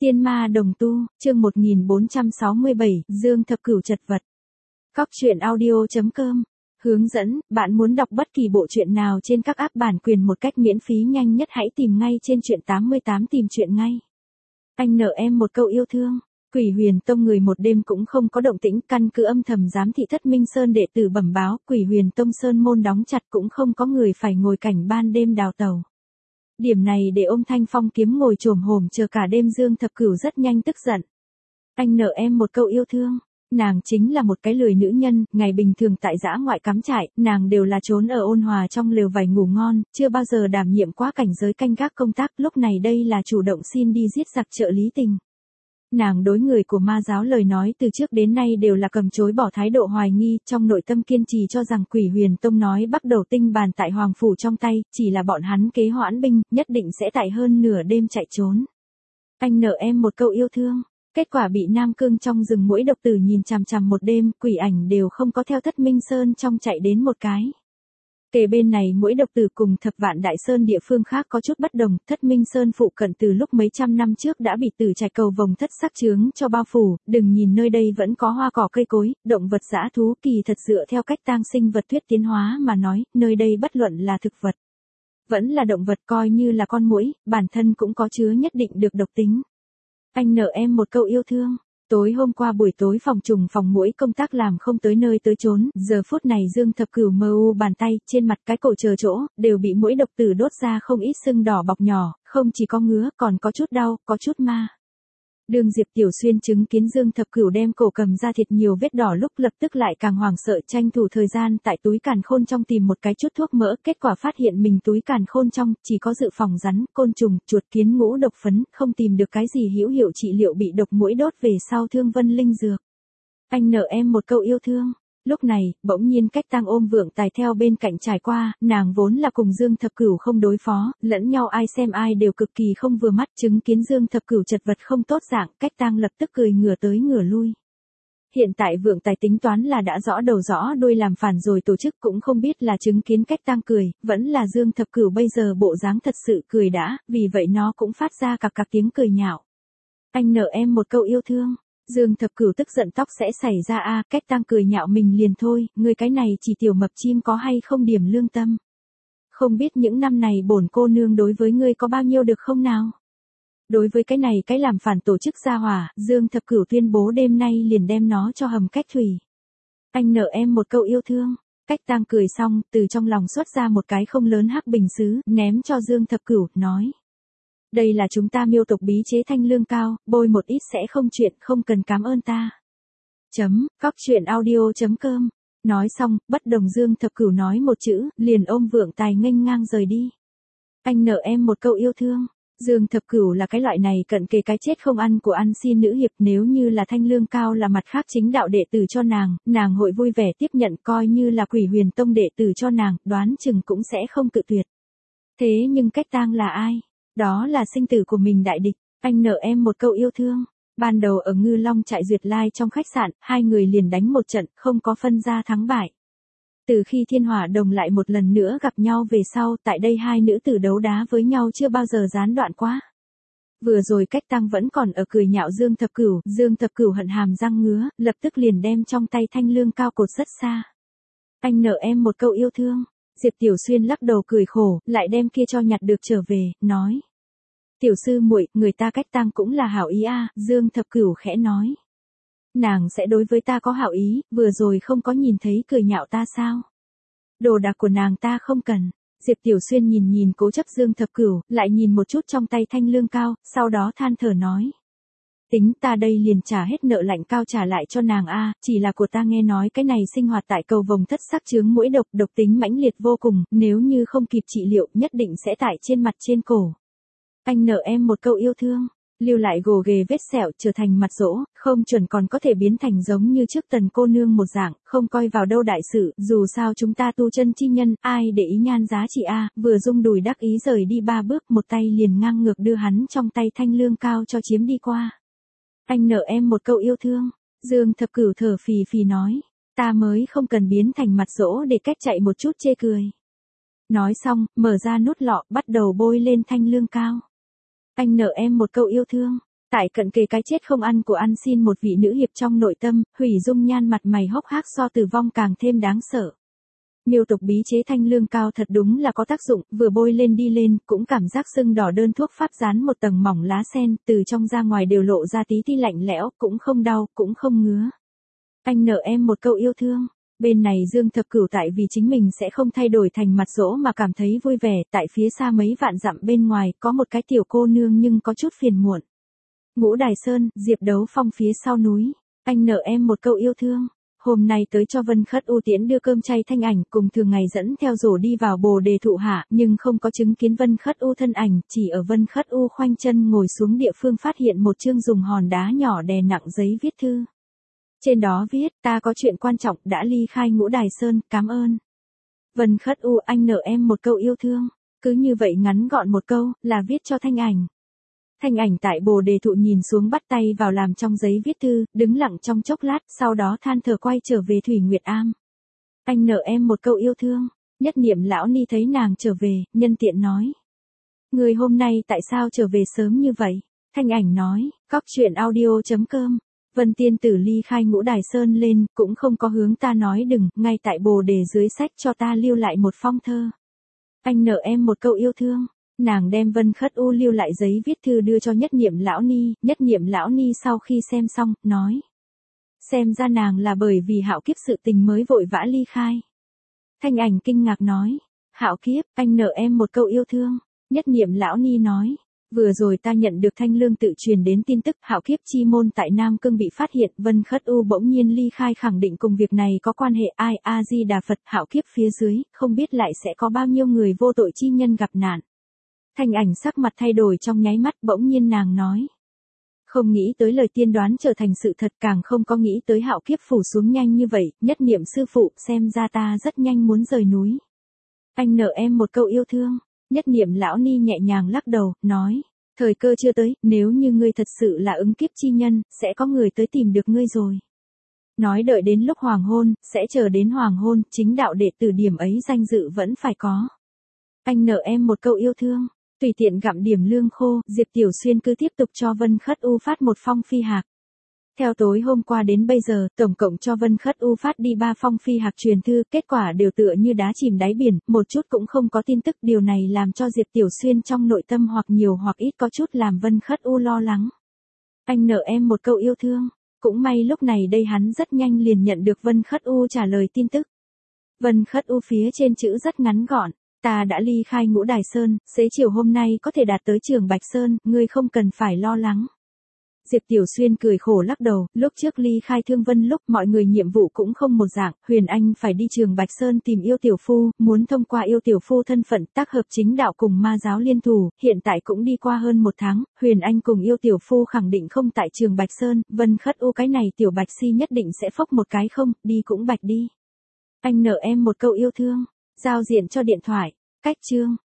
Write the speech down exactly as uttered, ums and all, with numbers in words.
Tiên ma đồng tu, chương một nghìn bốn trăm sáu mươi bảy, Dương Thập Cửu chật vật. Cóc truyện audio chấm com. Hướng dẫn, bạn muốn đọc bất kỳ bộ truyện nào trên các app bản quyền một cách miễn phí nhanh nhất hãy tìm ngay trên truyện tám mươi tám tìm truyện ngay. Anh nợ em một câu yêu thương. Quỷ Huyền Tông người một đêm cũng không có động tĩnh, căn cứ âm thầm giám thị Thất Minh Sơn đệ tử bẩm báo, Quỷ Huyền Tông sơn môn đóng chặt cũng không có người phải ngồi cảnh ban đêm đào tàu. Điểm này để ôm thanh phong kiếm ngồi chồm hổm chờ cả đêm. Dương Thập Cửu rất nhanh tức giận. Anh nợ em một câu yêu thương. Nàng chính là một cái lười nữ nhân, ngày bình thường tại dã ngoại cắm trại, nàng đều là trốn ở ôn hòa trong lều vải ngủ ngon, chưa bao giờ đảm nhiệm quá cảnh giới canh gác công tác, lúc này đây là chủ động xin đi giết giặc trợ lý tình. Nàng đối người của ma giáo lời nói từ trước đến nay đều là cầm chối bỏ thái độ hoài nghi, trong nội tâm kiên trì cho rằng Quỷ Huyền Tông nói bắt đầu tinh bàn tại Hoàng Phủ trong tay, chỉ là bọn hắn kế hoãn binh, nhất định sẽ tại hơn nửa đêm chạy trốn. Anh nợ em một câu yêu thương. Kết quả bị Nam Cương trong rừng muỗi độc tử nhìn chằm chằm một đêm, quỷ ảnh đều không có theo Thất Minh Sơn trong chạy đến một cái. Kể bên này muỗi độc tử cùng Thập Vạn Đại Sơn địa phương khác có chút bất đồng, Thất Minh Sơn phụ cận từ lúc mấy trăm năm trước đã bị tử trạch cầu vồng thất sắc chướng cho bao phủ, đừng nhìn nơi đây vẫn có hoa cỏ cây cối, động vật dã thú, kỳ thật dựa theo cách tang sinh vật thuyết tiến hóa mà nói, nơi đây bất luận là thực vật, vẫn là động vật, coi như là con muỗi, bản thân cũng có chứa nhất định được độc tính. Anh nợ em một câu yêu thương. Tối hôm qua buổi tối phòng trùng phòng muỗi công tác làm không tới nơi tới chốn, giờ phút này Dương Thập Cửu mơ u bàn tay, trên mặt cái cổ chờ chỗ, đều bị muỗi độc tử đốt ra không ít sưng đỏ bọc nhỏ, không chỉ có ngứa, còn có chút đau, có chút ma. Đường Diệp Tiểu Xuyên chứng kiến Dương Thập Cửu đem cổ cầm ra thịt nhiều vết đỏ lúc lập tức lại càng hoảng sợ, tranh thủ thời gian tại túi càn khôn trong tìm một cái chút thuốc mỡ, kết quả phát hiện mình túi càn khôn trong chỉ có dự phòng rắn, côn trùng, chuột kiến ngũ độc phấn, không tìm được cái gì hữu hiệu trị liệu bị độc muỗi đốt về sau thương vân linh dược. Anh nợ em một câu yêu thương. Lúc này, bỗng nhiên Cách Tang ôm Vượng Tài theo bên cạnh trải qua, nàng vốn là cùng Dương Thập Cửu không đối phó, lẫn nhau ai xem ai đều cực kỳ không vừa mắt, chứng kiến Dương Thập Cửu chật vật không tốt dạng, Cách Tang lập tức cười ngửa tới ngửa lui. Hiện tại Vượng Tài tính toán là đã rõ đầu rõ đuôi làm phản rồi, tổ chức cũng không biết là chứng kiến Cách Tang cười, vẫn là Dương Thập Cửu bây giờ bộ dáng thật sự cười đã, vì vậy nó cũng phát ra cặc cặc tiếng cười nhạo. Anh nợ em một câu yêu thương. Dương Thập Cửu tức giận tóc sẽ xảy ra a, à, Cách Tang cười nhạo mình liền thôi, người cái này chỉ tiểu mập chim có hay không điểm lương tâm. Không biết những năm này bổn cô nương đối với ngươi có bao nhiêu được không nào? Đối với cái này cái làm phản tổ chức gia hỏa, Dương Thập Cửu tuyên bố đêm nay liền đem nó cho hầm cách thủy. Anh nợ em một câu yêu thương. Cách Tang cười xong, từ trong lòng xuất ra một cái không lớn hắc bình sứ, ném cho Dương Thập Cửu, nói. Đây là chúng ta Miêu tộc bí chế thanh lương cao, bôi một ít sẽ không chuyện, không cần cảm ơn ta. Chấm, cóc truyện audio chấm com. Nói xong, bất đồng Dương Thập Cửu nói một chữ, liền ôm Vượng Tài nghênh ngang rời đi. Anh nợ em một câu yêu thương. Dương Thập Cửu là cái loại này cận kề cái chết không ăn của ăn xin nữ hiệp, nếu như là thanh lương cao là mặt khác chính đạo đệ tử cho nàng, nàng hội vui vẻ tiếp nhận, coi như là Quỷ Huyền Tông đệ tử cho nàng, đoán chừng cũng sẽ không cự tuyệt. Thế nhưng Cách Tang là ai? Đó là sinh tử của mình đại địch. Anh nợ em một câu yêu thương. Ban đầu ở Ngư Long trại Duyệt Lai trong khách sạn, hai người liền đánh một trận, không có phân ra thắng bại. Từ khi Thiên Hỏa Đồng lại một lần nữa gặp nhau về sau, tại đây hai nữ tử đấu đá với nhau chưa bao giờ gián đoạn quá. Vừa rồi Cách Tang vẫn còn ở cười nhạo Dương Thập Cửu, Dương Thập Cửu hận hàm răng ngứa, lập tức liền đem trong tay thanh lương cao cột rất xa. Anh nợ em một câu yêu thương. Diệp Tiểu Xuyên lắc đầu cười khổ, lại đem kia cho nhặt được trở về, nói. Tiểu sư muội, người ta Cách Tang cũng là hảo ý a, à, Dương Thập Cửu khẽ nói. Nàng sẽ đối với ta có hảo ý, vừa rồi không có nhìn thấy cười nhạo ta sao? Đồ đạc của nàng ta không cần. Diệp Tiểu Xuyên nhìn nhìn cố chấp Dương Thập Cửu, lại nhìn một chút trong tay thanh lương cao, sau đó than thở nói. Tính ta đây liền trả hết nợ lạnh cao trả lại cho nàng a, à, chỉ là của ta nghe nói cái này sinh hoạt tại cầu vồng thất sắc chướng muỗi độc, độc tính mãnh liệt vô cùng, nếu như không kịp trị liệu, nhất định sẽ tại trên mặt trên cổ. Anh nợ em một câu yêu thương. Lưu lại gồ ghề vết sẹo trở thành mặt rỗ, không chuẩn còn có thể biến thành giống như trước Tần cô nương một dạng, không coi vào đâu đại sự, dù sao chúng ta tu chân chi nhân, ai để ý nhan giá trị a, à, vừa rung đùi đắc ý rời đi ba bước, một tay liền ngang ngược đưa hắn trong tay thanh lương cao cho chiếm đi qua. Anh nợ em một câu yêu thương. Dương Thập Cửu thở phì phì nói, ta mới không cần biến thành mặt rỗ để cách chạy một chút chê cười. Nói xong, mở ra nút lọ, bắt đầu bôi lên thanh lương cao. Anh nợ em một câu yêu thương. Tại cận kề cái chết không ăn của ăn xin một vị nữ hiệp trong nội tâm, hủy dung nhan mặt mày hốc hác so tử vong càng thêm đáng sợ. Miêu tục bí chế thanh lương cao thật đúng là có tác dụng, vừa bôi lên đi lên, cũng cảm giác sưng đỏ đơn thuốc pháp dán một tầng mỏng lá sen, từ trong ra ngoài đều lộ ra tí tí lạnh lẽo, cũng không đau, cũng không ngứa. Anh nợ em một câu yêu thương. Bên này Dương Thập Cửu tại vì chính mình sẽ không thay đổi thành mặt dỗ mà cảm thấy vui vẻ, tại phía xa mấy vạn dặm bên ngoài, có một cái tiểu cô nương nhưng có chút phiền muộn. Ngũ Đài Sơn, Diệp Đấu Phong phía sau núi. Anh nợ em một câu yêu thương. Hôm nay tới cho Vân Khất U tiễn đưa cơm chay Thanh Ảnh, cùng thường ngày dẫn theo rổ đi vào Bồ Đề thụ hạ, nhưng không có chứng kiến Vân Khất U thân ảnh, chỉ ở Vân Khất U khoanh chân ngồi xuống địa phương phát hiện một chương dùng hòn đá nhỏ đè nặng giấy viết thư. Trên đó viết, ta có chuyện quan trọng, đã ly khai Ngũ Đài Sơn, cảm ơn. Vân Khất U, anh nợ em một câu yêu thương. Cứ như vậy ngắn gọn một câu, là viết cho Thanh Ảnh. Thanh Ảnh tại Bồ Đề thụ nhìn xuống bắt tay vào làm trong giấy viết thư, đứng lặng trong chốc lát, sau đó than thở quay trở về Thủy Nguyệt Am. Anh nợ em một câu yêu thương. Nhất Niệm lão ni thấy nàng trở về, nhân tiện nói. Người hôm nay tại sao trở về sớm như vậy? Thanh Ảnh nói, cóc truyện audio chấm com. Vân tiên tử ly khai Ngũ Đài Sơn lên, cũng không có hướng ta nói đừng, ngay tại Bồ Đề dưới sách cho ta lưu lại một phong thơ. Anh nợ em một câu yêu thương. Nàng đem Vân Khất U lưu lại giấy viết thư đưa cho Nhất Niệm lão ni, Nhất Niệm lão ni sau khi xem xong, nói. Xem ra nàng là bởi vì hạo kiếp sự tình mới vội vã ly khai. Thanh Ảnh kinh ngạc nói. Hạo kiếp, anh nợ em một câu yêu thương. Nhất Niệm lão ni nói. Vừa rồi ta nhận được Thanh Lương tự truyền đến tin tức hạo kiếp chi môn tại Nam Cương bị phát hiện, Vân Khất U bỗng nhiên ly khai khẳng định cùng việc này có quan hệ. Ai A Di Đà Phật, hạo kiếp phía dưới, không biết lại sẽ có bao nhiêu người vô tội chi nhân gặp nạn. Thanh Ảnh sắc mặt thay đổi trong nháy mắt, bỗng nhiên nàng nói. Không nghĩ tới lời tiên đoán trở thành sự thật, càng không có nghĩ tới hạo kiếp phủ xuống nhanh như vậy. Nhất Niệm sư phụ, xem ra ta rất nhanh muốn rời núi. Anh nợ em một câu yêu thương. Nhất Niệm lão ni nhẹ nhàng lắc đầu, nói. Thời cơ chưa tới, nếu như ngươi thật sự là ứng kiếp chi nhân, sẽ có người tới tìm được ngươi rồi. Nói đợi đến lúc hoàng hôn, sẽ chờ đến hoàng hôn, chính đạo đệ tử điểm ấy danh dự vẫn phải có. Anh nợ em một câu yêu thương. Tùy tiện gặm điểm lương khô, Diệp Tiểu Xuyên cứ tiếp tục cho Vân Khất U phát một phong phi hạc. Theo tối hôm qua đến bây giờ, tổng cộng cho Vân Khất U phát đi ba phong phi hạc truyền thư, kết quả đều tựa như đá chìm đáy biển, một chút cũng không có tin tức, điều này làm cho Diệp Tiểu Xuyên trong nội tâm hoặc nhiều hoặc ít có chút làm Vân Khất U lo lắng. Anh nợ em một câu yêu thương. Cũng may lúc này đây hắn rất nhanh liền nhận được Vân Khất U trả lời tin tức. Vân Khất U phía trên chữ rất ngắn gọn. Ta đã ly khai Ngũ Đài Sơn, xế chiều hôm nay có thể đạt tới Trường Bạch Sơn, ngươi không cần phải lo lắng. Diệp Tiểu Xuyên cười khổ lắc đầu, lúc trước ly khai Thương Vân lúc mọi người nhiệm vụ cũng không một dạng, Huyền Anh phải đi Trường Bạch Sơn tìm yêu tiểu phu, muốn thông qua yêu tiểu phu thân phận tác hợp chính đạo cùng ma giáo liên thủ, hiện tại cũng đi qua hơn một tháng, Huyền Anh cùng yêu tiểu phu khẳng định không tại Trường Bạch Sơn, Vân Khất U cái này tiểu bạch si nhất định sẽ phốc một cái không, đi cũng bạch đi. Anh nợ em một câu yêu thương. Giao diện cho điện thoại. Cách chương.